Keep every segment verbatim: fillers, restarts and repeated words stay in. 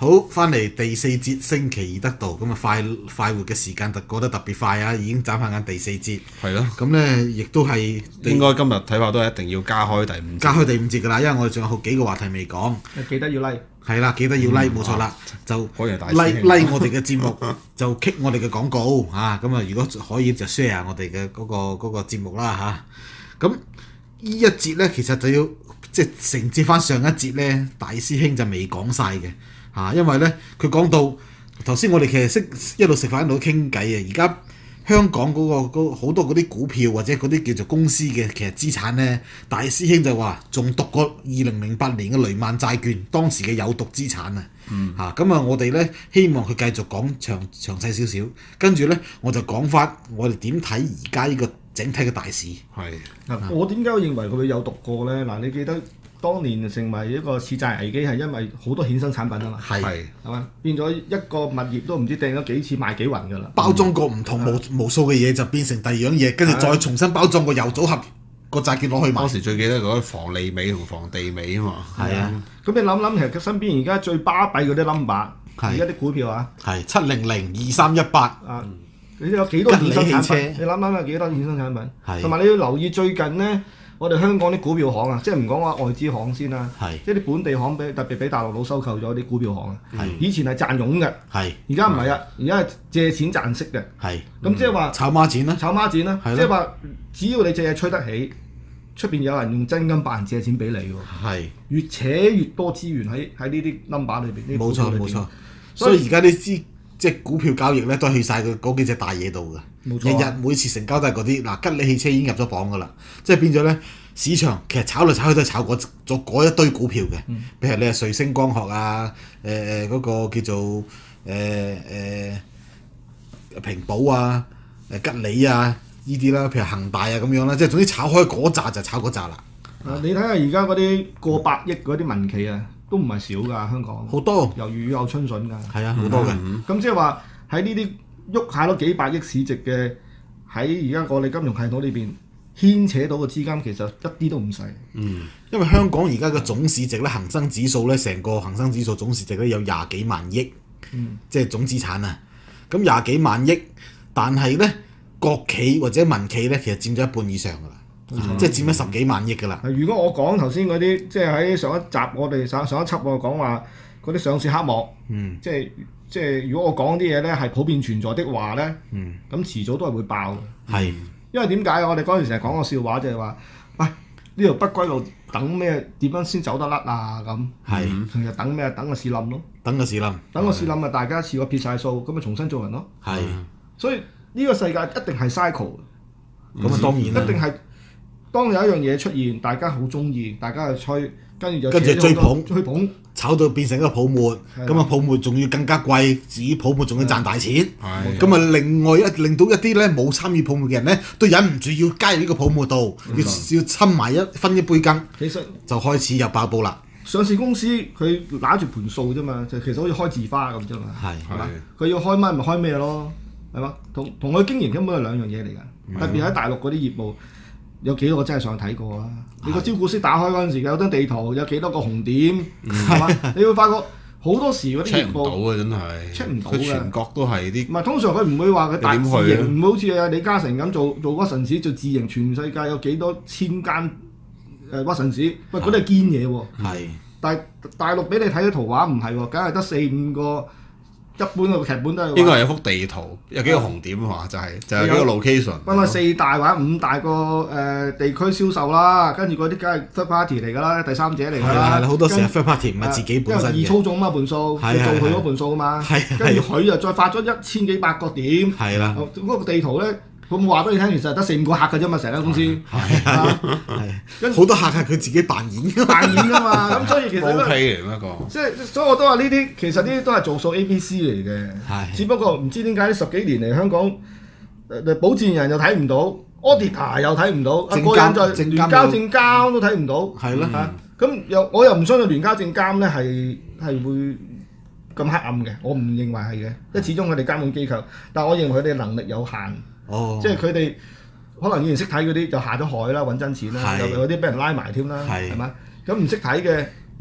好，翻嚟第四節星期二得到，咁啊快快活嘅時間特過得特別快啊！已經斬翻緊第四節， 係咯。 咁咧亦都係應該今日睇法都係一定要加開第五節。 加開第五節㗎啦，因為我哋仲有好幾個話題未講。 記得要 like。 係啦，記得要 like，冇、嗯、錯啦，就 like like 我哋嘅節目，就 kick 我哋嘅廣告嚇。咁啊，如果可以就 share 我哋嘅嗰個嗰、嗰個節目啦嚇。咁、啊、呢一節咧，其實就要即係承接翻上一節咧，大師兄就未講晒嘅。嚇、啊，因為咧佢講到頭先，我哋其實識一路食飯一路傾偈啊。而家香港嗰、嗰個好多嗰啲股票或者嗰啲叫做公司嘅其實資產咧，大師兄就話仲讀過二零零八年嘅雷曼債券當時嘅有毒資產啊。嗯。嚇，咁啊，我哋咧希望佢繼續講詳詳細少少，跟住咧我就講翻我哋點睇而家呢個整體嘅大市。 係。 嗱、啊，我點解認為佢會有毒過咧？嗱，你記得當年成為一個次債危機係因為好多衍生產品啊嘛， 係係嘛，變咗一個物業都唔知掟咗幾次賣幾暈㗎啦， 包裝過唔同無無數嘅嘢就變成第二樣嘢，跟住再重新包裝個又組合個債券攞去賣。 當時最記得嗰個房利美同房地美啊嘛。 係啊， 咁你諗諗其實身邊而家最巴閉嗰啲 number， 而家啲股票啊， 係七零零二三一八啊，你有幾多衍生產品？你諗諗有幾多衍生產品？同埋你要留意最近咧。我哋香港啲股票行啊，即係唔講話外資行先啦，即係啲本地行俾特別俾大陸佬收購咗啲股票行啊。以前係賺傭嘅，而家唔係啊，而家係借錢賺息嘅。咁即係話炒孖展啦， 炒孖展啦，即係話只要你隻嘢吹得起，出邊有人用真金白銀借錢俾你喎。越扯越多資源喺喺呢啲 number 裏邊。 冇錯冇錯，所以而家啲資即係股票交易咧，都係去晒佢嗰幾隻大嘢度嘅。日日每次成交都係嗰啲，嗱吉利汽車已經入咗榜㗎啦，即係變咗咧市場其實炒嚟炒去都係炒嗰咗嗰一堆股票嘅，嗯、譬如你係瑞星光學啊，誒誒嗰個叫做誒誒、呃呃、平保啊，誒吉利啊呢啲啦，譬如恒大啊咁樣啦，即係總之炒開嗰扎就炒嗰扎啦。 啊、你睇下而家嗰啲過百億嗰啲民企啊，都唔係少㗎，香港好多， 又雨有春筍㗎。 係啊，好多嘅。 咁即係話喺呢啲喐下都幾百億市值嘅，喺而家我哋金融系統裏邊牽扯到嘅資金其實一啲都唔細。 嗯，因為香港而家嘅總市值咧，恒生指數咧，成個恒生指數總市值咧有廿幾萬億，嗯、即係總資產啊。咁廿幾萬億，但係咧國企或者民企咧，其實佔咗一半以上㗎啦，嗯、即係佔咗十幾萬億㗎啦。 如果我講頭先嗰啲，即係喺上一集我哋上上一輯我講話嗰啲上市黑幕，嗯、即係。即係如果我講啲嘢咧係普遍存在的話咧，咁、嗯、遲早都係會爆嘅。係是，因為點解我哋嗰陣時成日講個笑話就係話，喂呢條不歸路等咩？點樣先走得甩啊？咁係，其實等咩？等個市冧咯。等個市冧，等個市冧咪大家一次過撇晒數，咁咪重新做人咯。係是，所以呢個世界一定係 cycle。咁啊當然啦，一定係當有一樣嘢出現，大家好中意，大家去吹。跟住就跟住追捧，追捧炒到變成一個泡沫，咁啊的泡沫仲要更加貴，至於泡沫仲要賺大錢，咁啊的另外一令到一啲咧冇參與泡沫嘅人咧，都忍唔住要加入呢個泡沫度，要要侵埋一分一杯羹，其實就開始有爆煲啦。上市公司佢揦住盤數啫嘛，就其實好似開字花咁啫嘛，係嘛？佢要開乜咪開咩咯，係嘛？同同佢經營根本係兩樣嘢嚟㗎，特別喺大陸嗰啲業務。有幾多個真係上去睇過啊？你個招股書打開嗰陣時，有張地圖，有幾多個紅點，係嘛、嗯？你會發覺好多時嗰啲業務 check 唔到啊，真係 check 唔到嘅。佢全國都係啲唔係通常佢唔會話佢大自營，唔會好似啊李嘉誠咁做做屈臣氏做自營，全世界有幾多千間誒屈臣氏，喂嗰啲係堅嘢喎。係，但係大陸俾你睇嘅圖畫唔係喎，梗係得四五個。一般個劇本都係應該係有幅地圖，有幾個紅點啊，就係就係幾個 location。分開四大或者五大個誒地區銷售啦，跟住嗰啲梗係 third party 嚟㗎啦，第三者嚟㗎啦。好多時係 third party 唔係自己本身嘅。因為易操縱嘛盤數，做佢嗰盤數啊嘛。跟住佢又再發咗一千幾百個點。係啦。嗰個地圖咧。咁話俾你聽，其實係得四五個客㗎啫嘛，成間公司。係啊，係。好多客係佢自己扮演㗎，扮演㗎嘛。咁所以其實都 OK 嚟一個。即係，所以我都話呢啲，其實呢啲都係做數 A B C 嚟嘅。係。只不過唔知點解呢十幾年嚟香港，誒保薦人又睇唔到 ，auditor 又睇唔到，個人在聯交證監都睇唔到。係咯嚇。咁又我又唔相信聯交證監咧係係會咁黑暗嘅，我唔認為係嘅，因為始終佢哋監管機構，但係我認為佢哋能力有限。哦，即係佢哋可能以前識睇嗰啲就下咗海啦，揾真錢啦，又有啲俾人拉埋添啦，係嘛？咁唔識睇嘅，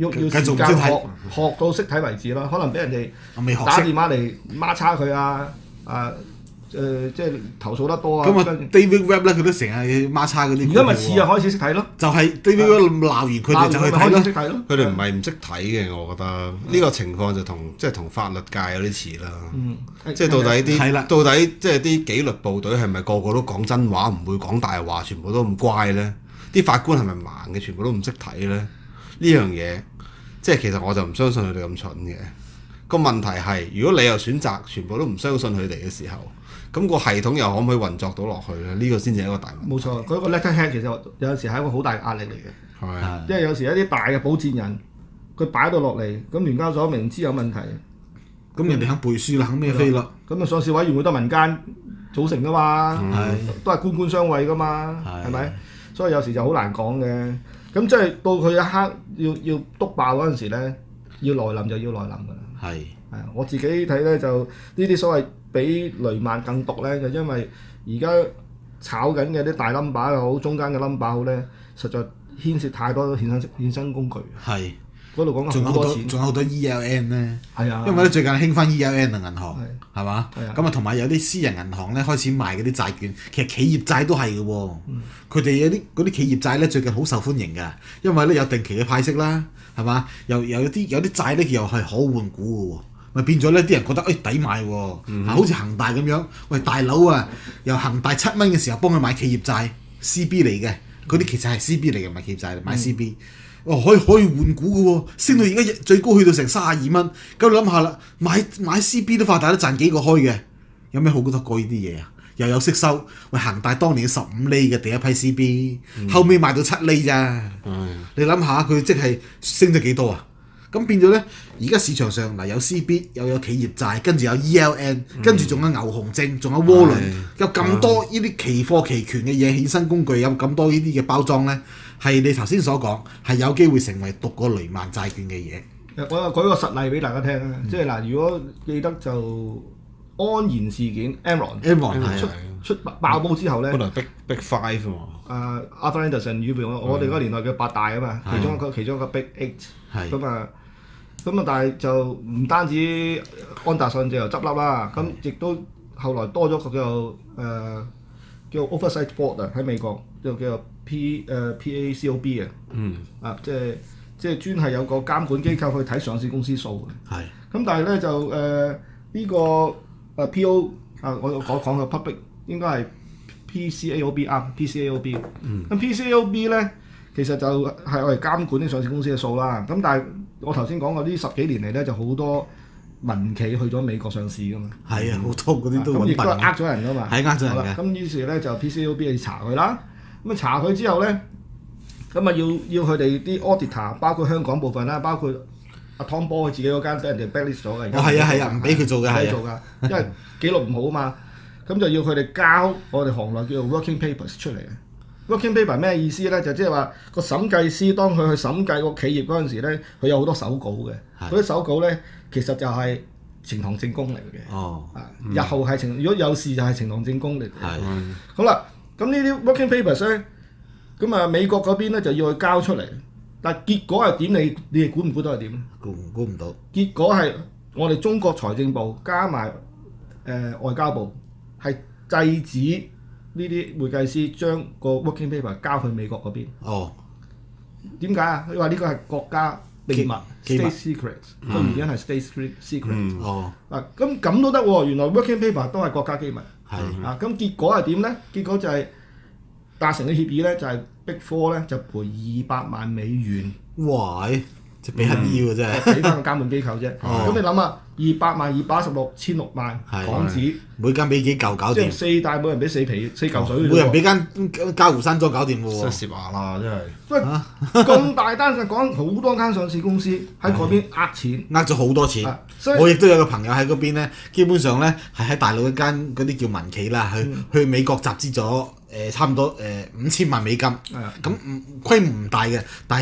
要要繼續時間唔識睇學學到識睇為止咯。可能俾人哋我未學識打電話嚟孖叉佢啊啊誒，即係投訴得多啊。 咁啊跟住 ，David Webb 咧，佢都成日孖叉嗰啲。 而家咪似啊，開始識睇咯。 就係 David Webb 鬧完佢哋就去睇咯。 開始識睇咯。 佢哋唔係唔識睇嘅，我覺得呢個情況就同即係同法律界有啲似啦。 嗯， 即係到底啲係啦到底即係啲紀律部隊係咪個個都講真話，唔會講大話，全部都咁乖咧？啲法官係咪盲嘅，全部都唔識睇咧？呢樣嘢即係其實我就唔相信佢哋咁蠢嘅。個問題係，如果你又選擇全部都唔相信佢哋嘅時候，咁個系統又可唔可以運作到落去咧？呢、這個先至係一個大問題。 冇錯，嗰、那個 letterhead 其實有陣時係一個好大壓力嚟嘅。 係啊， 因為有時一啲大嘅保薦人，佢擺到落嚟，咁聯交所明知有問題， 咁人哋肯背書啦，肯咩飛啦？ 咁啊上市委員會都係民間組成噶嘛， 係都係官官相衛噶嘛， 係係咪？所以有時就好難講嘅。咁即係到佢一刻要要篤爆嗰陣時咧，要來臨就要來臨㗎啦。 係係啊，我自己睇咧就呢啲所謂比雷曼更毒咧，就因為而家炒緊嘅啲大 number 又好，中間嘅 number 好咧，實在牽涉太多衍生衍生工具。 係。 嗰度講仲有好多， 好多錢。 仲有好多 E L N 咧。 係啊。 因為咧最近興翻 E L N 啊銀行， 係係嘛？ 係啊咁啊同埋有啲私人銀行咧開始賣嗰啲債券，其實企業債都係嘅喎。佢哋有啲嗰啲企業債咧最近好受歡迎㗎，因為咧有定期嘅派息啦，係嘛？又又有啲有啲債咧又係可換股嘅喎。咪變咗咧，啲人覺得誒抵買喎，嗯、好似恒大咁樣，喂大佬啊，由恒大七蚊嘅時候幫佢買企業債 C B 嚟嘅，嗰啲其實係 C B 嚟嘅，唔係企業債，買 C B，哦可以可以換股嘅喎，升到而家最高去到成三十二蚊，咁你諗下啦，買買 C B 都發達都賺幾個開嘅，有咩好得過呢啲嘢啊？又有息收，喂恒大當年十五厘嘅第一批 C B，、嗯、後尾賣到七厘咋，嗯、你諗下佢即係升咗幾多啊？咁變咗咧，而家市場上嗱有 C B， 又有企業債，跟住有 E L N，、嗯、跟住仲有牛熊證，仲有窩輪，嗯、有咁多呢啲期貨期權嘅嘢，衍生工具有咁多呢啲嘅包裝咧，係你頭先所講係有機會成為毒過雷曼債券嘅嘢。 我又舉個實例俾大家聽啦，嗯、即係嗱，如果記得就安然事件 Enron 出出爆煲之後咧， 本來 Big Big Five 啊嘛。 啊 Arthur Andersen 預備我我哋嗰個年代叫八大啊嘛，其中一個其中一個 Big Eight，咁啊。咁啊，但係就唔單止安達信就又執笠啦，咁亦都後來多咗個叫做誒、呃、叫 Oversight Board 啊，喺美國就叫做 P 誒、呃、P A C O B 啊，嗯，啊即係即係專係有個監管機構去睇上市公司數嘅，係是。咁但係咧就誒呢、呃這個誒 P O 啊，我講講個 public 應該係 P C A O B 啊 ，P C A O B，嗯，咁 P C A O B 咧。其實就係我哋監管啲上市公司嘅數啦，咁但係我頭先講過呢十幾年嚟咧，就好多民企去咗美國上市噶嘛。係啊，好多嗰啲都咁亦都係呃咗人噶嘛。係呃咗人嘅。咁於是咧就 P C A O B 去查佢啦，咁啊查佢之後咧，咁啊要要佢哋啲 auditor， 包括香港部分啦，包括阿 Tom 波佢自己嗰間俾人哋 blacklist 咗嘅。哦，係啊係啊，唔俾佢做嘅，係做㗎，因為記錄唔好啊嘛，咁就要佢哋交我哋行內叫做 working papers 出嚟嘅。Working paper 咩意思咧？就即係話個審計師當佢去審計個企業嗰陣時咧，佢有好多手稿嘅。嗰啲的手稿咧，其實就係呈堂證供嚟嘅。哦，啊，日後係呈，如果有事就係呈堂證供嚟嘅。係的。好啦，咁呢啲 working papers 咧，咁啊美國嗰邊咧就要去交出嚟，但係結果係點？你你哋估唔估到係點？估估唔到。結果係我哋中國財政部加埋誒、呃、外交部係制止。呢啲會計師將個 working paper 交去美國嗰邊。哦，點解啊？佢話呢個係國家秘密 state secret，個原因係 state secret。哦，嗱咁咁都得喎，原來 working paper 都係國家機密。係啊，咁結果係點咧？結果就係達成嘅協議咧，就係 Big Four 咧就賠二百萬美元。哇！即係俾乞衣喎，真係俾翻個監管機構啫。咁你諗下，二百萬二百一十六千六萬港紙，每間俾幾嚿搞掂。即係四大每人俾四皮四嚿水。每人俾間嘉湖山莊搞掂喎。真係蝕牙啦，真係。喂，咁大單就講好多間上市公司喺嗰邊呃錢，呃咗好多錢。我亦都有個朋友喺嗰邊咧，基本上咧係喺大陸一間嗰啲叫民企啦，去去美國集資咗誒差唔多誒五千萬美金。咁規模唔大嘅，但係。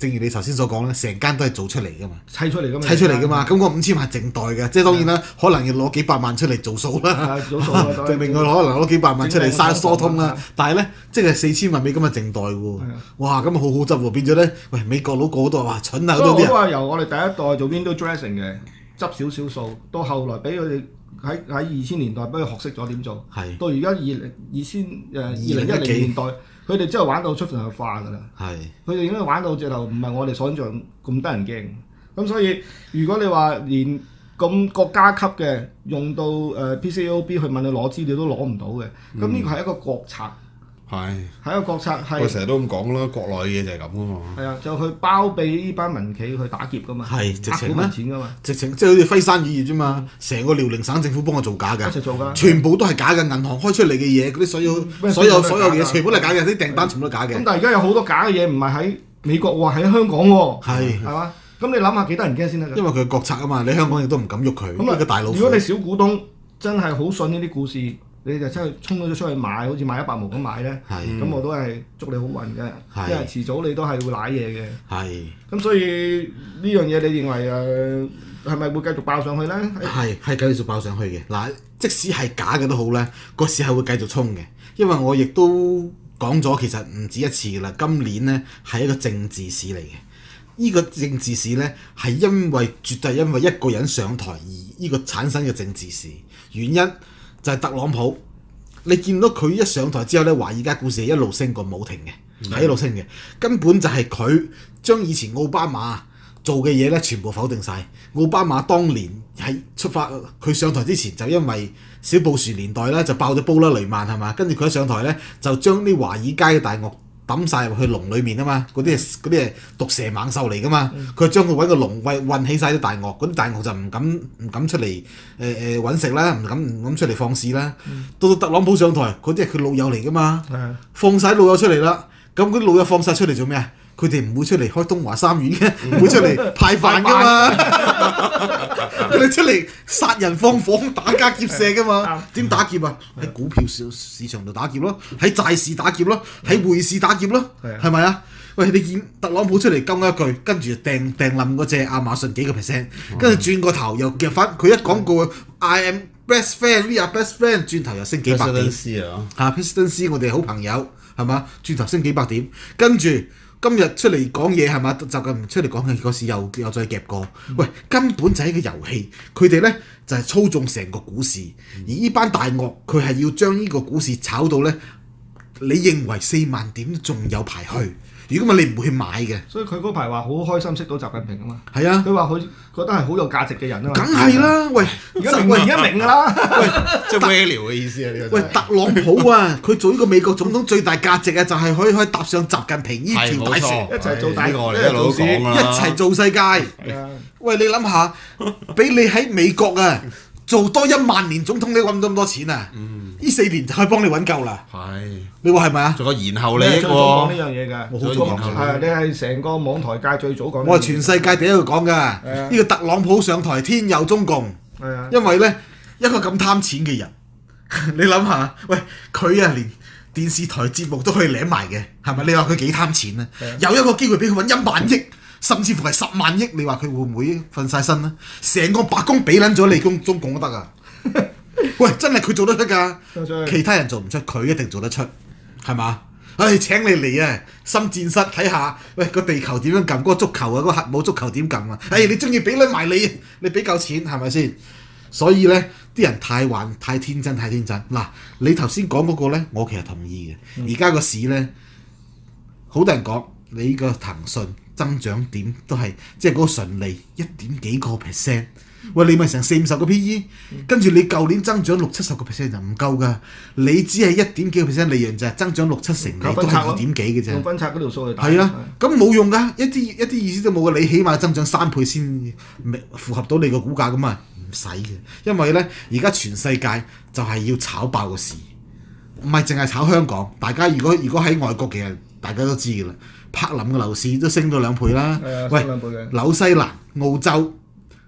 正如你頭先所講咧，成間都係做出嚟噶嘛， 砌出嚟噶嘛， 砌出嚟噶嘛。咁嗰五千萬係淨代嘅，即係當然啦，可能要攞幾百萬出嚟做數啦， 做數啊， 證明佢可能攞幾百萬出嚟嘥疏通啦。但係咧，即係四千萬美金嘅淨代喎，哇！咁啊好好執喎，變咗咧，喂美國佬個個都話蠢啊， 所以我嗰啲都話由我哋第一代做 window dressing 嘅，執少少數，到後來俾佢哋。喺喺二千年代俾佢學識咗點做， 係到而家二零二千誒二零一零年代，佢哋真係玩到出神入化㗎啦。係，佢哋已經玩到直頭唔係我哋想象咁得人驚。咁所以如果你話連咁國家級嘅用到誒、呃、P C A O B 去問你攞資料都攞唔到嘅，咁呢個係一個國策。係，係一個國策係。 我成日都咁講啦，國內嘅嘢就係咁噶嘛。係啊，就去包庇呢班民企去打劫噶嘛。 係，直情呃錢噶嘛。 直情即係好似輝山乳業啫嘛，成個遼寧省政府幫我做假嘅。 一齊做㗎。 全部都係假嘅，銀行開出嚟嘅嘢，嗰啲所有所有所有嘢全部都係假嘅，啲訂單全部都係假嘅。 咁但係而家有好多假嘅嘢，唔係喺美國喎，喺香港喎。係。係嘛？咁你諗下幾得人驚先得㗎？ 因為佢係國策啊嘛，你香港亦都唔敢喐佢。咁啊，大佬。 如果你小股東真係好信呢啲故事。你就真係衝咗出去買，好似買一百毛咁買咧，咁我都係祝你好運嘅，因為遲早你都係會賴嘢嘅。係。咁所以呢樣嘢你認為誒係咪會繼續爆上去咧？ 係係繼續爆上去嘅。嗱，即使係假嘅都好咧，個市係會繼續衝嘅，因為我亦都講咗，其實唔止一次㗎啦。今年咧係一個政治市嚟嘅，呢個政治市咧係因為絕對係因為一個人上台而呢個產生嘅政治市，原因。就係特朗普，你見到佢一上台之後咧，華爾街股市係一路升過冇停嘅，係、嗯、一路升嘅。根本就係佢將以前奧巴馬做嘅嘢咧，全部否定晒。奧巴馬當年喺出發，佢上台之前就因為小布殊年代咧就爆咗煲啦，雷曼係嘛，跟住佢一上台咧就將啲華爾街嘅大鱷抌晒入去籠裡面啊嘛，嗰啲係嗰啲係毒蛇猛獸嚟噶嘛，佢、嗯、將佢揾個籠餵運起晒啲大鱷，嗰啲大鱷就唔敢唔敢出嚟誒誒揾食啦，唔敢唔敢出嚟放肆啦。嗯、到到特朗普上台，嗰啲係佢老友嚟噶嘛，嗯、放晒老友出嚟啦，咁嗰啲老友放晒出嚟做咩啊？佢哋唔會出嚟開東華三院嘅，唔、嗯、會出嚟派飯噶嘛，佢哋出嚟殺人放火打家劫舍噶嘛，點打劫啊？喺股票市市場度打劫咯，喺債市打劫咯，喺匯市打劫咯，係咪啊？喂，你見特朗普出嚟講一句，跟住掟掟冧嗰隻亞馬遜幾個 percent， 跟住轉個頭又夾翻，佢一講過 I am best friend，we are best friend， 轉頭又升幾百點，嚇 Presidency 我哋好朋友係嘛？轉頭升幾百點，跟住。今日出嚟講嘢係嘛？就咁唔出嚟講嘅嗰時又又再夾過。嗯、喂，根本就係一個遊戲，佢哋咧就係、是、操縱成個股市，而呢班大鱷佢係要將呢個股市炒到咧，你認為四萬點仲有排去？如果唔係你唔會去買嘅。 所以佢嗰排話好開心識到習近平啊嘛。 係啊， 佢話佢覺得係好有價值嘅人啊嘛。 梗係啦，喂， 而家明而家明㗎啦。 喂， 即係 value 嘅意思啊？呢個。 喂，特朗普啊，佢做呢個美國總統最大價值啊，就係可以可以搭上習近平呢條大船， 一齊做大個嚟，一路都講啦， 一齊做世界。喂，你諗下，俾你喺美國啊做多一萬年總統，你揾到咁多錢啊？呢四年就可以幫你揾夠啦。係，你話係咪啊？ 仲有延後利益喎。 最早講呢樣嘢㗎，我好早講。係，你係成個網台界最早講。 我係全世界第一個講㗎。呢個特朗普上台，天佑中共。係啊。因為咧，一個咁貪錢嘅人，你諗下，喂，佢啊連電視台節目都可以領埋嘅，係咪？你話佢幾貪錢啊？有一個機會俾佢揾一萬億，甚至乎係十萬億，你話佢會唔會瞓晒身啊？成個白宮俾撚咗你中中共都得啊！喂，真係佢做得出㗎，其他人做唔出，佢一定做得出，係嘛？唉、哎，請你嚟啊！深戰室睇下，喂個地球點樣撳，嗰、那個足球啊，嗰、那個核武足球點撳啊？唉、哎，你中意俾撚埋你，你俾夠錢係咪先？所以咧，啲人太幻、太天真、太天真。嗱，你頭先講嗰個咧，我其實同意嘅。而家個市咧，好多人講你呢個騰訊增長點都係即係嗰個純利一點幾個 percent。喂，你咪成四五十個 P E， 跟住你舊年增長六七十個 percent 就唔夠㗎，你只係一點幾個 percent 利潤就係增長六七成，你都係二點幾嘅啫。 用分拆嗰條數去打。 係啊，咁冇用㗎，一啲一啲意思都冇㗎，你起碼增長三倍先符合到你個股價咁啊，唔使嘅，因為咧而家全世界就係要炒爆個市，唔係淨係炒香港。大家如果如果喺外國嘅人，大家都知㗎啦，柏林嘅樓市都升到兩倍啦。 係啊， 喂， 升兩倍嘅。 紐西蘭、澳洲。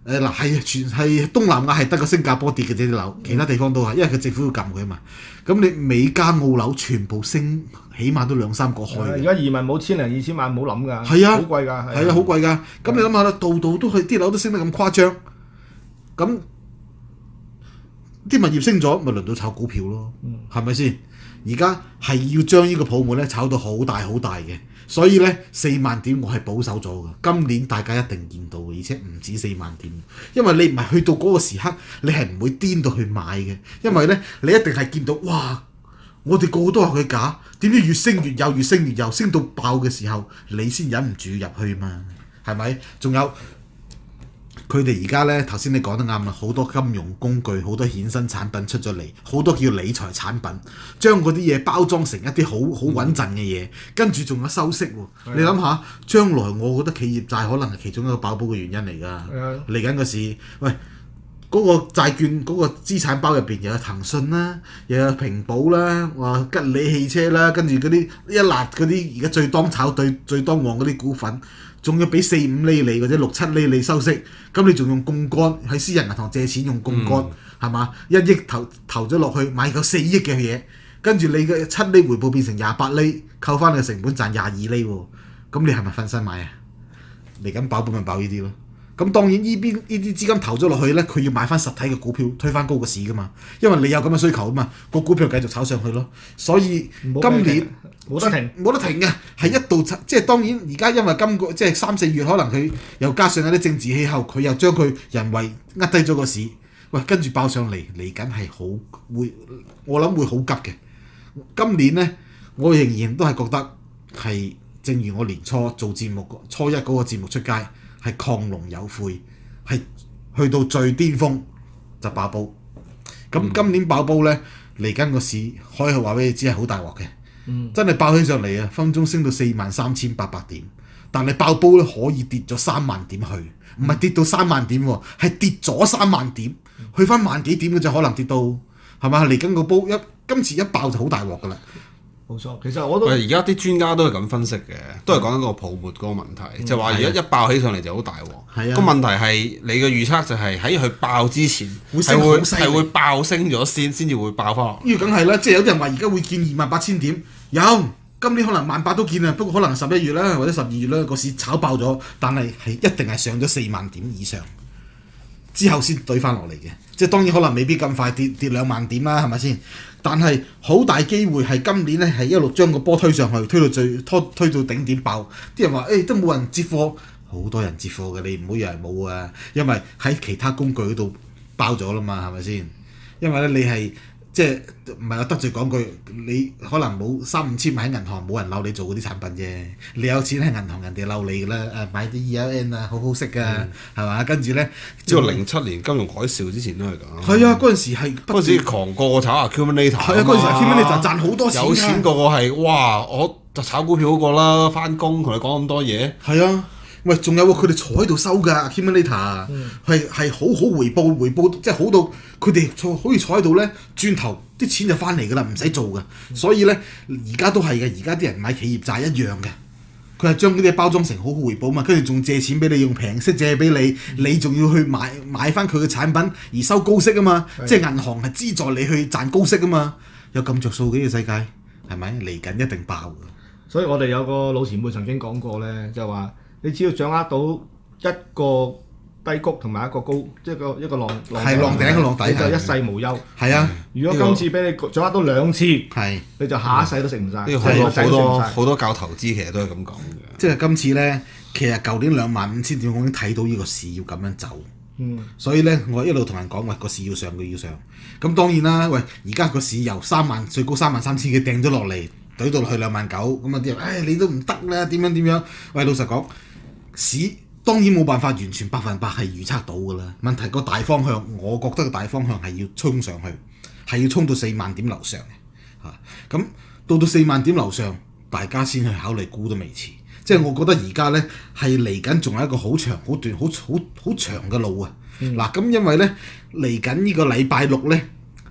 誒嗱係全係東南亞係得個新加坡跌嘅啫啲樓，其他地方都係，因為佢政府要撳佢啊嘛。咁你美加澳樓全部升，起碼都兩三個開。 而家移民冇千零二千萬，唔好諗㗎。 係啊， 好貴㗎。 係啊，好貴㗎。咁你諗下啦，度度都係啲樓都升得咁誇張，咁啲物業升咗，咪輪到炒股票咯，係咪先？而家係要將呢個泡沫咧炒到好大好大嘅，所以咧四萬點我係保守咗嘅。今年大家一定見到嘅，而且唔止四萬點，因為你唔係去到嗰個時刻，你係唔會癲到去買嘅，因為咧你一定係見到哇，我哋個個都話佢假，點知越升越有，越升越有，升到爆嘅時候，你先忍唔住入去嘛，係咪？仲有。佢哋而家咧，頭先你講得啱啦，好多金融工具、好多衍生產品出咗嚟，好多叫理財產品，將嗰啲嘢包裝成一啲好好穩陣嘅嘢，跟住仲有收息喎。嗯、你諗下，將來我覺得企業債可能係其中一個爆煲嘅原因嚟㗎。嚟緊個市，喂，嗰、嗰個債券嗰、嗰個資產包入邊又有騰訊啦，又有平保啦，話吉利汽車啦，跟住嗰啲一辣嗰啲而家最當炒對最當旺嗰啲股份。仲要俾四五厘利或者六七厘利收息，咁你仲用槓桿喺私人銀行借錢用槓桿，係嘛、嗯？一億投投咗落去買夠四億嘅嘢，跟住你嘅七厘回報變成廿八厘，扣翻你嘅成本賺廿二厘喎，咁你係咪瞓身買啊？嚟緊爆本咪爆呢啲咯。咁當然呢邊呢啲資金投咗落去咧，佢要買翻實體嘅股票推翻高個市噶嘛，因為你有咁嘅需求啊嘛，個股票繼續炒上去咯。所以今年冇得停， 冇得停嘅，係一度即係當然而家因為今個即係三四月可能佢又加上有啲政治氣候，佢又將佢人為壓低咗個市，喂跟住爆上嚟嚟緊係好會，我諗會好急嘅。今年咧，我仍然都係覺得係正如我年初做節目初一嗰個節目出街。係亢龍有悔，係去到最巔峰就爆煲。咁、嗯、今年爆煲咧，嚟緊個市可以話俾你知係好大鑊嘅，嗯、真係爆起上嚟啊！分鐘升到四萬三千八百點，但係爆煲咧可以跌咗三萬點去，唔係跌到三萬點喎，係跌咗三萬點，去翻萬幾點嘅就可能跌到係嘛？嚟緊個煲一今次一爆就好大鑊噶啦。 冇錯，其實我都而家啲專家都係咁分析嘅，都係講緊個泡沫嗰個問題，嗯、就話而家一爆起上嚟就好大鑊。個、啊、問題係你嘅預測就係喺佢爆之前係會係會爆升咗先，先至會爆翻落。 呢個梗係啦，即係有啲人話而家會見二萬八千點，有今年可能萬八都見啊，不過可能十一月啦或者十二月啦個市炒爆咗，但係係一定係上咗四萬點以上之後先對翻落嚟嘅。即係當然可能未必咁快跌跌兩萬點啦，係咪先？但係好大機會係今年咧係一路將個波推上去，推到最拖推到頂點爆。啲人話誒、欸、都冇人接貨，好多人接貨嘅，你唔好以為冇啊，因為喺其他工具嗰度爆咗啦嘛，係咪先？因為咧你係即係唔係我得罪講句，你可能冇三五千萬喺銀行，冇人嬲你做嗰啲產品啫。你有錢喺銀行，人哋嬲你㗎啦。誒買啲 E L N 啊，好好息㗎，係嘛、嗯？跟住咧， 即係零七年金融海嘯之前都係咁。 係啊，嗰陣時係嗰陣時狂個個炒 accumulator。係啊，嗰陣時 accumulator 賺好多錢。 有錢個個係哇，我就炒股票好過啦，翻工同你講咁多嘢。 係啊。喂，仲有喎，佢哋坐喺度收㗎 accumulator 係係好好回報，回報即係好到佢哋坐可以坐喺度咧，轉頭啲錢就翻嚟㗎啦，唔使做㗎。嗯、所以咧，而家都係嘅，而家啲人買企業債一樣嘅，佢係將嗰啲包裝成好好回報嘛，跟住仲借錢俾你，用平息借俾你，嗯、你仲要去買買翻佢嘅產品而收高息啊嘛，的即係銀行係資助你去賺高息啊嘛，有咁着數嘅呢個世界係咪？嚟緊一定爆㗎。 所以我哋有個老前輩曾經講過咧，就話。你只要掌握到一個低谷同埋一個高，即係一個一個浪浪係浪頂嘅浪底， 你就一世無憂。 係啊， 如果今次俾你掌握到兩次， 係你就下一世都食唔晒。 呢個好多好多好多教投資其實都係咁講嘅。 即係今次咧，其實舊年兩萬五千點我已經睇到呢個市要咁樣走。嗯。所以咧，我一路同人講，喂，個市要上，佢要上。咁當然啦，喂，而家個市由三萬最高三萬三千幾掟咗落嚟，懟到落去兩萬九，咁啊啲人，唉，你都唔得啦，點樣點樣？喂，老實講。市當然冇辦法完全百分百係預測到㗎啦，問題個大方向，我覺得個大方向係要衝上去，係要衝到四萬點樓上嘅嚇。咁、啊、到到四萬點樓上，大家先去考慮估都未遲。即係我覺得而家咧係嚟緊，仲有一個好長、好段、好好好長嘅路啊！嗱、嗯，咁因為咧嚟緊呢個禮拜六咧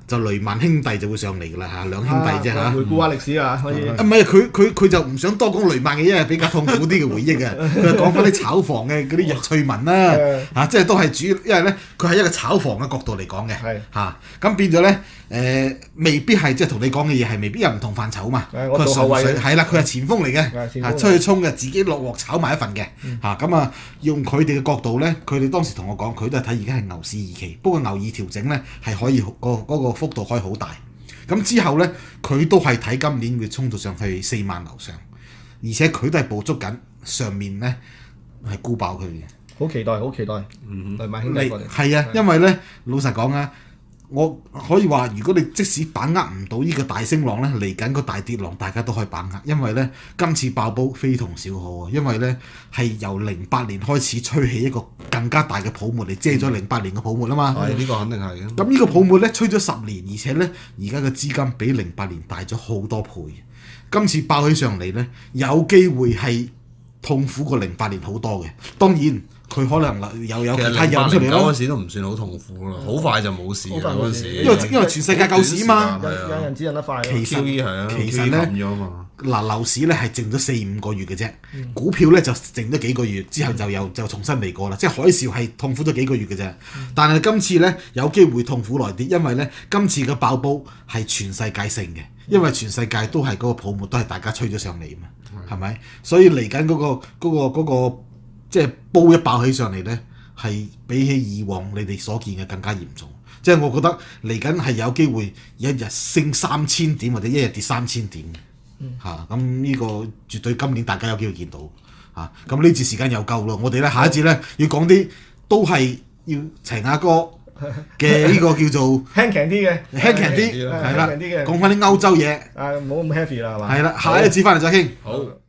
就雷曼兄弟就會上嚟㗎啦嚇，兩兄弟啫嚇。 回顧下歷史啊，可以。 啊唔係佢佢佢就唔想多講雷曼嘅，因為比較痛苦啲嘅回憶啊。佢就講翻啲炒房嘅嗰啲日趣聞啦嚇，即係都係主要，因為咧佢係一個炒房嘅角度嚟講嘅嚇，咁變咗咧誒未必係即係同你講嘅嘢係未必有唔同範疇啊嘛。佢係純粹係啦，佢係前鋒嚟嘅嚇，出去衝嘅，自己落鑊炒埋一份嘅嚇，咁啊用佢哋嘅角度咧，佢哋當時同我講，佢都係睇而家係牛市二期，不過牛二調整咧係可以個嗰個幅度可以好大。咁之後咧，佢都係睇今年會衝到上去四萬樓上，而且佢都係捕捉緊上面咧係沽爆佢嘅。 好期待，好期待。嗯，雷曼兄弟過嚟。 係啊，因為咧老實講啊，我可以話，如果你即使把握唔到呢個大升浪咧，嚟緊個大跌浪，大家都可以把握，因為咧今次爆煲非同小可啊，因為咧係由零八年開始吹起一個更加大嘅泡沫嚟遮咗零八年嘅泡沫啊嘛。 係呢、嗯、個肯定係嘅。 咁呢個泡沫咧吹咗十年，而且咧而家嘅資金比零八年大咗好多倍。今次爆起上嚟咧，有機會係痛苦過零八年好多嘅。當然。佢可能又有其他嘢出嚟咯。 嗰陣時都唔算好痛苦咯，好快就冇事啦嗰陣時。 因為因為全世界救市啊嘛， 有人知人得快。 其實啊， 其實咧嗱樓市咧係靜咗四五個月嘅啫，嗯、股票咧就靜咗幾個月之後就又就重新嚟過啦。即係海嘯係痛苦咗幾個月嘅啫，嗯、但係今次咧有機會痛苦耐啲，因為咧今次嘅爆煲係全世界性嘅，因為全世界都係嗰個泡沫都係大家吹咗上嚟嘛，係咪、嗯？所以嚟緊嗰個嗰、嗰個嗰、嗰個嗰個即係煲一爆起上嚟咧，係比起以往你哋所見嘅更加嚴重。即係我覺得嚟緊係有機會一日升三千點或者一日跌三千點嚇。咁呢、嗯啊、個絕對今年大家有機會見到嚇。咁呢節時間又夠咯，我哋咧下一節咧要講啲都係要齊亞哥嘅呢個叫做輕強啲嘅， 輕強啲係啦，講翻啲歐洲嘢。 啊，唔好咁 heavy 啦，係嘛？ 係啦，下一節翻嚟再傾。 好。